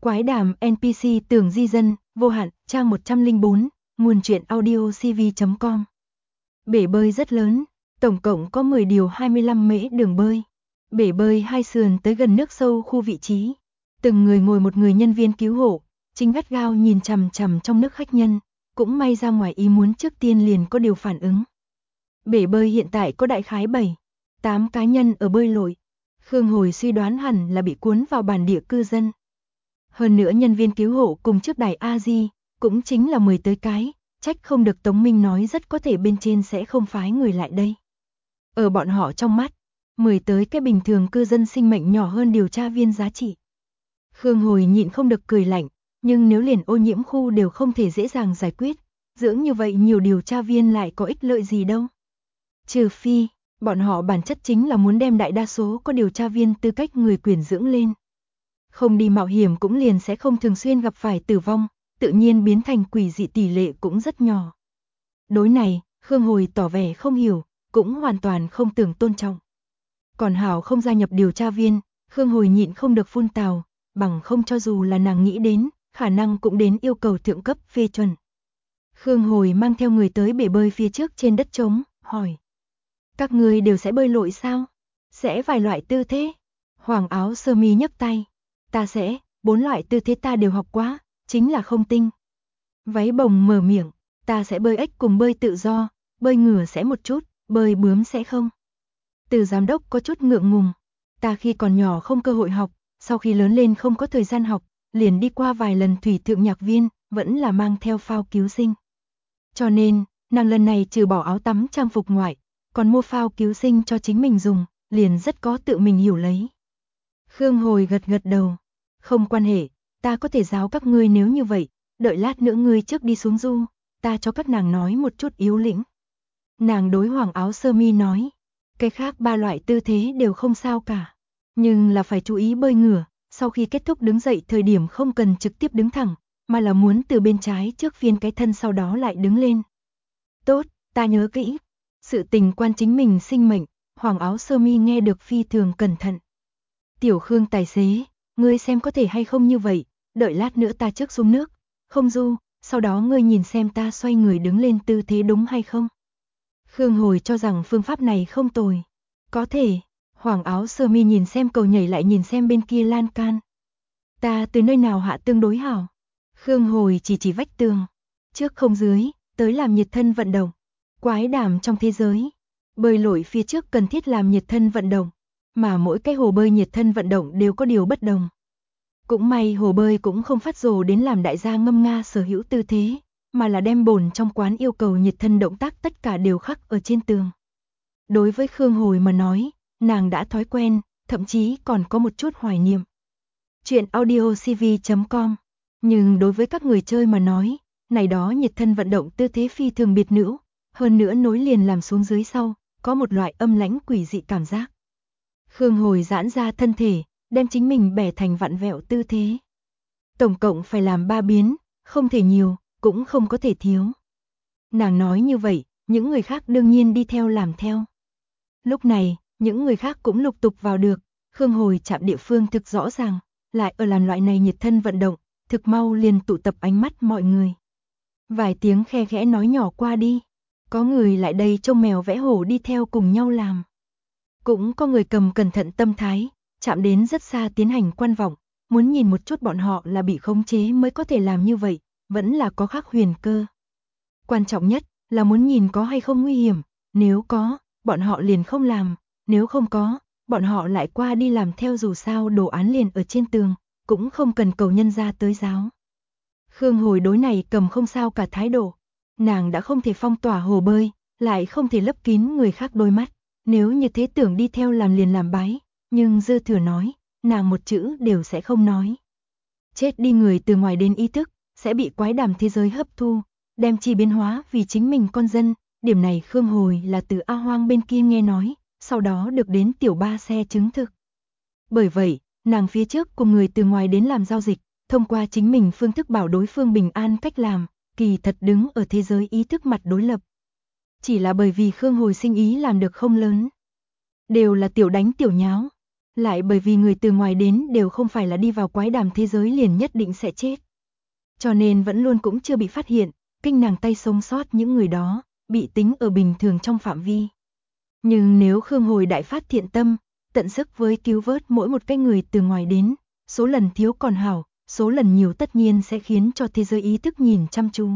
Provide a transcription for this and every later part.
Quái đàm NPC tưởng di dân, vô hạn, trang 104, nguồn truyện audio cv.com. Bể bơi rất lớn, tổng cộng có 10 điều 25 mễ đường bơi. Bể bơi hai sườn tới gần nước sâu khu vị trí. Từng người ngồi một người nhân viên cứu hộ, chính gắt gao nhìn chằm chằm trong nước khách nhân, cũng may ra ngoài ý muốn trước tiên liền có điều phản ứng. Bể bơi hiện tại có đại khái 7-8 cá nhân ở bơi lội. Khương Hồi suy đoán hẳn là bị cuốn vào bản địa cư dân. Hơn nữa nhân viên cứu hộ cùng trước đài A-di, cũng chính là 10 tới cái, trách không được Tống Minh nói rất có thể bên trên sẽ không phái người lại đây. Ở bọn họ trong mắt, 10 tới cái bình thường cư dân sinh mệnh nhỏ hơn điều tra viên giá trị. Khương Hồi nhịn không được cười lạnh, nhưng nếu liền ô nhiễm khu đều không thể dễ dàng giải quyết, dưỡng như vậy nhiều điều tra viên lại có ích lợi gì đâu. Trừ phi, bọn họ bản chất chính là muốn đem đại đa số có điều tra viên tư cách người quyền dưỡng lên. Không đi mạo hiểm cũng liền sẽ không thường xuyên gặp phải tử vong, tự nhiên biến thành quỷ dị tỷ lệ cũng rất nhỏ. Đối này, Khương Hồi tỏ vẻ không hiểu, cũng hoàn toàn không tưởng tôn trọng. Còn hảo không gia nhập điều tra viên, Khương Hồi nhịn không được phun tào, bằng không cho dù là nàng nghĩ đến, khả năng cũng đến yêu cầu thượng cấp phê chuẩn. Khương Hồi mang theo người tới bể bơi phía trước trên đất trống, hỏi. Các người đều sẽ bơi lội sao? Sẽ vài loại tư thế? Hoàng áo sơ mi nhấc tay. Ta sẽ, 4 loại tư thế ta đều học quá, chính là không tinh. Váy bồng mở miệng, ta sẽ bơi ếch cùng bơi tự do, bơi ngửa sẽ một chút, bơi bướm sẽ không. Từ giám đốc có chút ngượng ngùng, ta khi còn nhỏ không cơ hội học, sau khi lớn lên không có thời gian học, liền đi qua vài lần thủy thượng nhạc viên, vẫn là mang theo phao cứu sinh. Cho nên, nàng lần này trừ bỏ áo tắm trang phục ngoại, còn mua phao cứu sinh cho chính mình dùng, liền rất có tự mình hiểu lấy. Khương Hồi gật gật đầu, không quan hệ, ta có thể giáo các ngươi nếu như vậy, đợi lát nữa ngươi trước đi xuống du, ta cho các nàng nói một chút yếu lĩnh. Nàng đối hoàng áo sơ mi nói, cái khác 3 loại tư thế đều không sao cả, nhưng là phải chú ý bơi ngửa, sau khi kết thúc đứng dậy thời điểm không cần trực tiếp đứng thẳng, mà là muốn từ bên trái trước phiên cái thân sau đó lại đứng lên. Tốt, ta nhớ kỹ. Sự tình quan chính mình sinh mệnh, hoàng áo sơ mi nghe được phi thường cẩn thận. Tiểu Khương tài xế, ngươi xem có thể hay không như vậy, đợi lát nữa ta trước xuống nước, không du, sau đó ngươi nhìn xem ta xoay người đứng lên tư thế đúng hay không. Khương Hồi cho rằng phương pháp này không tồi. Có thể, hoàng áo sơ mi nhìn xem cầu nhảy lại nhìn xem bên kia lan can. Ta từ nơi nào hạ tương đối hảo. Khương Hồi chỉ vách tường, trước không dưới, tới làm nhiệt thân vận động. Quái đàm trong thế giới, bơi lội phía trước cần thiết làm nhiệt thân vận động, mà mỗi cái hồ bơi nhiệt thân vận động đều có điều bất đồng. Cũng may hồ bơi cũng không phát rồ đến làm đại gia ngâm nga sở hữu tư thế, mà là đem bồn trong quán yêu cầu nhiệt thân động tác tất cả đều khắc ở trên tường. Đối với Khương Hồi mà nói, nàng đã thói quen, thậm chí còn có một chút hoài niệm. Chuyện audio cv.com. Nhưng đối với các người chơi mà nói, này đó nhiệt thân vận động tư thế phi thường biệt nữ, hơn nữa nối liền làm xuống dưới sau, có một loại âm lãnh quỷ dị cảm giác. Khương Hồi giãn ra thân thể, đem chính mình bẻ thành vặn vẹo tư thế. Tổng cộng phải làm 3 biến, không thể nhiều, cũng không có thể thiếu. Nàng nói như vậy, những người khác đương nhiên đi theo làm theo. Lúc này, những người khác cũng lục tục vào được, Khương Hồi chạm địa phương thực rõ ràng, lại ở làm loại này nhiệt thân vận động, thực mau liền tụ tập ánh mắt mọi người. Vài tiếng khe khẽ nói nhỏ qua đi, có người lại đây trông mèo vẽ hổ đi theo cùng nhau làm. Cũng có người cầm cẩn thận tâm thái, chạm đến rất xa tiến hành quan vọng, muốn nhìn một chút bọn họ là bị khống chế mới có thể làm như vậy, vẫn là có khác huyền cơ. Quan trọng nhất là muốn nhìn có hay không nguy hiểm, nếu có, bọn họ liền không làm, nếu không có, bọn họ lại qua đi làm theo dù sao đồ án liền ở trên tường, cũng không cần cầu nhân ra tới giáo. Khương Hồi đối này cầm không sao cả thái độ, nàng đã không thể phong tỏa hồ bơi, lại không thể lấp kín người khác đôi mắt, nếu như thế tưởng đi theo làm liền làm bái, nhưng dư thừa nói, nàng một chữ đều sẽ không nói. Chết đi người từ ngoài đến ý thức, sẽ bị quái đàm thế giới hấp thu, đem chi biến hóa vì chính mình con dân, điểm này Khương Hồi là từ A Hoang bên kia nghe nói, sau đó được đến tiểu ba xe chứng thực. Bởi vậy, nàng phía trước cùng người từ ngoài đến làm giao dịch, thông qua chính mình phương thức bảo đối phương bình an cách làm, kỳ thật đứng ở thế giới ý thức mặt đối lập. Chỉ là bởi vì Khương Hồi sinh ý làm được không lớn. Đều là tiểu đánh tiểu nháo. Lại bởi vì người từ ngoài đến đều không phải là đi vào quái đàm thế giới liền nhất định sẽ chết. Cho nên vẫn luôn cũng chưa bị phát hiện, kinh nàng tay sống sót những người đó, bị tính ở bình thường trong phạm vi. Nhưng nếu Khương Hồi đại phát thiện tâm, tận sức với cứu vớt mỗi một cái người từ ngoài đến, số lần thiếu còn hảo, số lần nhiều tất nhiên sẽ khiến cho thế giới ý thức nhìn chăm chú.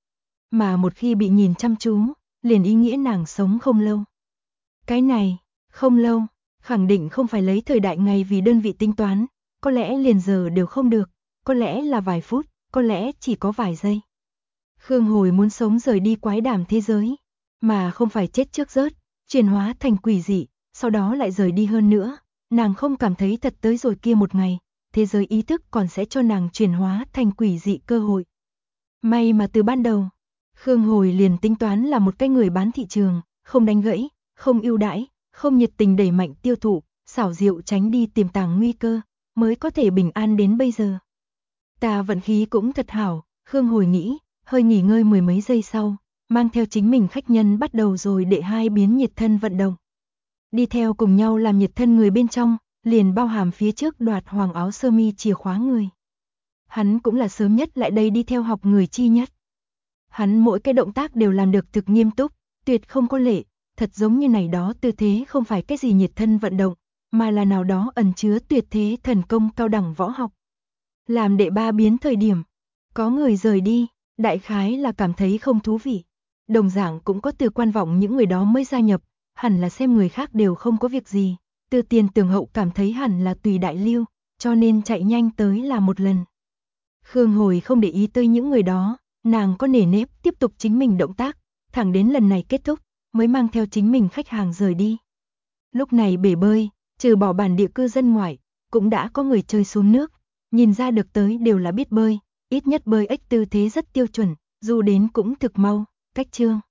Mà một khi bị nhìn chăm chú, liền ý nghĩa nàng sống không lâu. Cái này, không lâu, khẳng định không phải lấy thời đại ngày vì đơn vị tính toán, có lẽ liền giờ đều không được, có lẽ là vài phút, có lẽ chỉ có vài giây. Khương Hồi muốn sống rời đi quái đàm thế giới, mà không phải chết trước rớt, chuyển hóa thành quỷ dị, sau đó lại rời đi hơn nữa, nàng không cảm thấy thật tới rồi kia một ngày, thế giới ý thức còn sẽ cho nàng chuyển hóa thành quỷ dị cơ hội. May mà từ ban đầu, Khương Hồi liền tính toán là một cái người bán thị trường, không đánh gãy, không ưu đãi, không nhiệt tình đẩy mạnh tiêu thụ, xảo diệu tránh đi tiềm tàng nguy cơ, mới có thể bình an đến bây giờ. Ta vận khí cũng thật hảo, Khương Hồi nghĩ, hơi nghỉ ngơi mười mấy giây sau, mang theo chính mình khách nhân bắt đầu rồi đệ 2 biến nhiệt thân vận động. Đi theo cùng nhau làm nhiệt thân người bên trong, liền bao hàm phía trước đoạt hoàng áo sơ mi chìa khóa người. Hắn cũng là sớm nhất lại đây đi theo học người chi nhất. Hắn mỗi cái động tác đều làm được thực nghiêm túc, tuyệt không có lệ, thật giống như này đó tư thế không phải cái gì nhiệt thân vận động, mà là nào đó ẩn chứa tuyệt thế thần công cao đẳng võ học. Làm đệ 3 biến thời điểm, có người rời đi, đại khái là cảm thấy không thú vị. Đồng dạng cũng có từ quan vọng những người đó mới gia nhập, hẳn là xem người khác đều không có việc gì, từ tiền tường hậu cảm thấy hẳn là tùy đại lưu, cho nên chạy nhanh tới là một lần. Khương Hồi không để ý tới những người đó, nàng có nề nếp tiếp tục chính mình động tác, thẳng đến lần này kết thúc, mới mang theo chính mình khách hàng rời đi. Lúc này bể bơi, trừ bỏ bản địa cư dân ngoại, cũng đã có người chơi xuống nước, nhìn ra được tới đều là biết bơi, ít nhất bơi ếch tư thế rất tiêu chuẩn, dù đến cũng thực mau, cách chương.